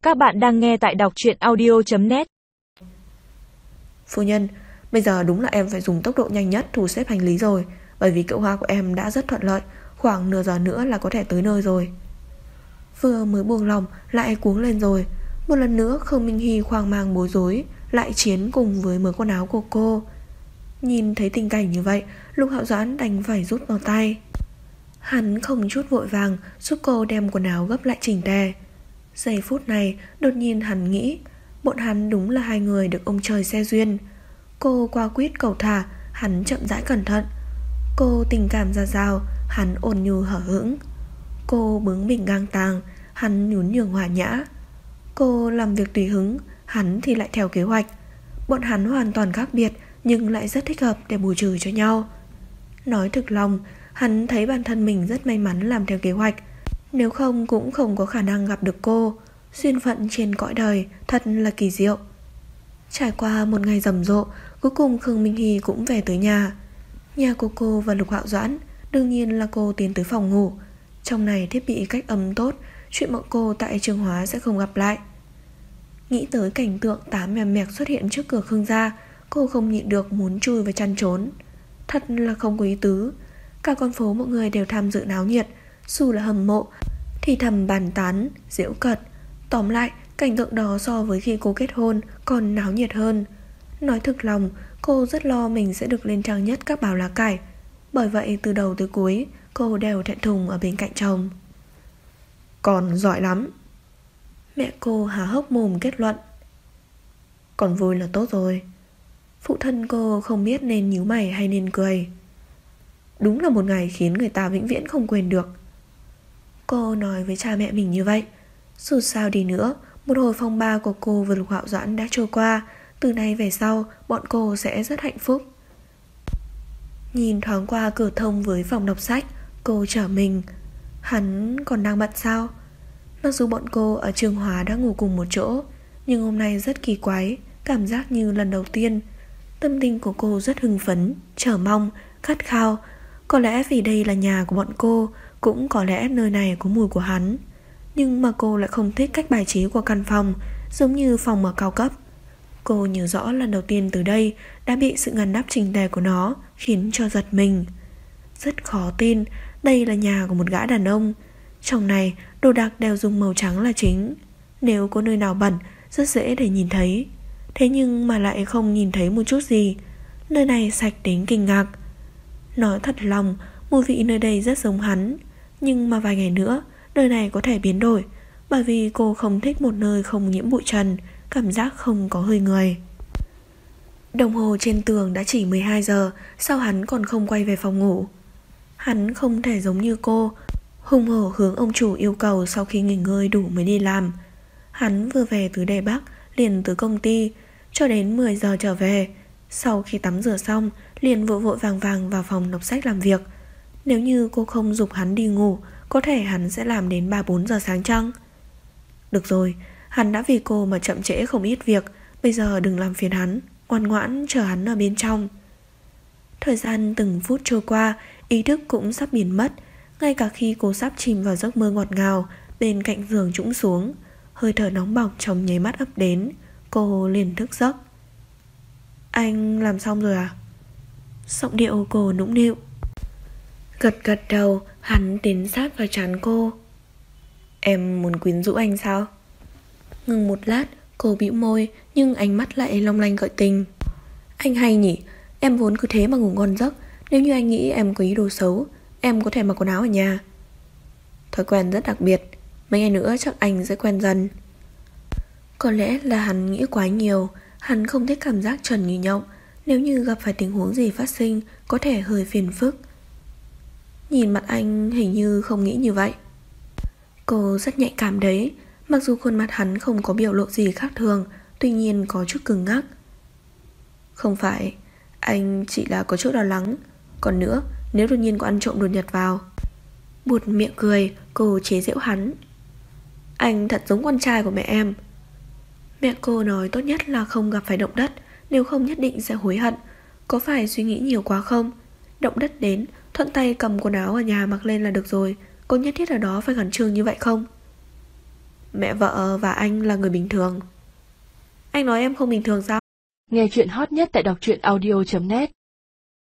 Các bạn đang nghe tại đọc truyện audio.net. Phu nhân, bây giờ đúng là em phải dùng tốc độ nhanh nhất thu xếp hành lý rồi. Bởi vì kiệu hoa của em đã rất thuận lợi, khoảng nửa giờ nữa là có thể tới nơi rồi. Vừa mới buông lòng lại cuống lên rồi. Một lần nữa Khương Minh Hy hoang mang bối rối, lại chiến cùng với mớ quần áo của cô. Nhìn thấy tình cảnh như vậy, Lục Hạo Doãn đành phải rút vào tay. Hắn không chút vội vàng giúp cô đem quần áo gấp lại chỉnh tề. Giây phút này đột nhiên hắn nghĩ bọn hắn đúng là hai người được ông trời xe duyên. Cô qua quýt cầu thả, hắn chậm rãi cẩn thận. Cô tình cảm ra dao, hắn ôn nhu hở hững. Cô bướng bỉnh ngang tàng, hắn nhún nhường hòa nhã. Cô làm việc tùy hứng, hắn thì lại theo kế hoạch. Bọn hắn hoàn toàn khác biệt nhưng lại rất thích hợp để bù trừ cho nhau. Nói thực lòng, hắn thấy bản thân mình rất may mắn làm theo kế hoạch. Nếu không cũng không có khả năng gặp được cô. Duyên phận trên cõi đời thật là kỳ diệu. Trải qua một ngày rầm rộ, cuối cùng Khương Minh Hy cũng về tới nhà. Nhà của cô và Lục Hạo Doãn, đương nhiên là cô tiến tới phòng ngủ. Trong này thiết bị cách âm tốt, chuyện bọn cô tại Trường Hóa sẽ không gặp lại. Nghĩ tới cảnh tượng tá mèm mẹc xuất hiện trước cửa Khương gia, cô không nhịn được muốn chui vào chăn trốn. Thật là không có ý tứ. Cả con phố mọi người đều tham dự náo nhiệt, dù là hâm mộ thì thầm bàn tán, giễu cợt. Tóm lại, cảnh tượng đó so với khi cô kết hôn còn náo nhiệt hơn. Nói thực lòng, cô rất lo mình sẽ được lên trang nhất các báo lá cải. Bởi vậy từ đầu tới cuối, cô đều thẹn thùng ở bên cạnh chồng. Còn giỏi lắm. Mẹ cô há hốc mồm kết luận. Còn vui là tốt rồi. Phụ thân cô không biết nên nhíu mày hay nên cười. Đúng là một ngày khiến người ta vĩnh viễn không quên được. Cô nói với cha mẹ mình như vậy. Dù sao đi nữa, một hồi phong ba của cô và Lục Hạo Doãn đã trôi qua. Từ nay về sau, bọn cô sẽ rất hạnh phúc. Nhìn thoáng qua cửa thông với phòng đọc sách, cô trở mình. Hắn còn đang bận sao? Mặc dù bọn cô ở Trường Hóa đã ngủ cùng một chỗ, nhưng hôm nay rất kỳ quái, cảm giác như lần đầu tiên. Tâm tình của cô rất hưng phấn, chờ mong, khát khao. Có lẽ vì đây là nhà của bọn cô, cũng có lẽ nơi này có mùi của hắn. Nhưng mà cô lại không thích cách bài trí của căn phòng, giống như phòng ở cao cấp. Cô nhớ rõ lần đầu tiên từ đây đã bị sự ngăn nắp chỉnh tề của nó khiến cho giật mình. Rất khó tin đây là nhà của một gã đàn ông. Trong này đồ đạc đều dùng màu trắng là chính. Nếu có nơi nào bẩn rất dễ để nhìn thấy. Thế nhưng mà lại không nhìn thấy một chút gì. Nơi này sạch đến kinh ngạc. Nói thật lòng, mùi vị nơi đây rất giống hắn. Nhưng mà vài ngày nữa nơi này có thể biến đổi. Bởi vì cô không thích một nơi không nhiễm bụi trần, cảm giác không có hơi người. Đồng hồ trên tường đã chỉ 12 giờ, sao hắn còn không quay về phòng ngủ? Hắn không thể giống như cô, hùng hổ hướng ông chủ yêu cầu sau khi nghỉ ngơi đủ mới đi làm. Hắn vừa về từ Đài Bắc, liền từ công ty, cho đến 10 giờ trở về. Sau khi tắm rửa xong, liền vội vội vàng vàng vào phòng đọc sách làm việc. Nếu như cô không giục hắn đi ngủ, có thể hắn sẽ làm đến 3-4 giờ sáng chăng? Được rồi, hắn đã vì cô mà chậm trễ không ít việc. Bây giờ đừng làm phiền hắn, ngoan ngoãn chờ hắn ở bên trong. Thời gian từng phút trôi qua, ý thức cũng sắp biến mất. Ngay cả khi cô sắp chìm vào giấc mơ ngọt ngào, bên cạnh giường trũng xuống, hơi thở nóng bỏng trong nháy mắt ập đến. Cô liền thức giấc. Anh làm xong rồi à? Giọng điệu cô nũng nịu. Gật gật đầu, hắn tiến sát vào trán cô. Em muốn quyến rũ anh sao? Ngừng một lát, cô bĩu môi, nhưng ánh mắt lại long lanh gợi tình. Anh hay nhỉ, em vốn cứ thế mà ngủ ngon giấc. Nếu như anh nghĩ em có ý đồ xấu, em có thể mặc quần áo ở nhà. Thói quen rất đặc biệt, mấy ngày nữa chắc anh sẽ quen dần. Có lẽ là hắn nghĩ quá nhiều. Hắn không thích cảm giác trần như nhộng. Nếu như gặp phải tình huống gì phát sinh, có thể hơi phiền phức. Nhìn mặt anh hình như không nghĩ như vậy. Cô rất nhạy cảm đấy. Mặc dù khuôn mặt hắn không có biểu lộ gì khác thường, tuy nhiên có chút cứng ngắc. Không phải, anh chỉ là có chút lo lắng. Còn nữa, nếu đột nhiên có ăn trộm đột nhập vào. Buột miệng cười, cô chế giễu hắn. Anh thật giống con trai của mẹ em. Mẹ cô nói tốt nhất là không gặp phải động đất, nếu không nhất định sẽ hối hận. Có phải suy nghĩ nhiều quá không? Động đất đến, thuận tay cầm quần áo ở nhà mặc lên là được rồi. Có nhất thiết ở đó phải khẩn trương như vậy không? mẹ vợ và anh là người bình thường. Anh nói em không bình thường sao? Nghe chuyện hot nhất tại đọc truyện audio.net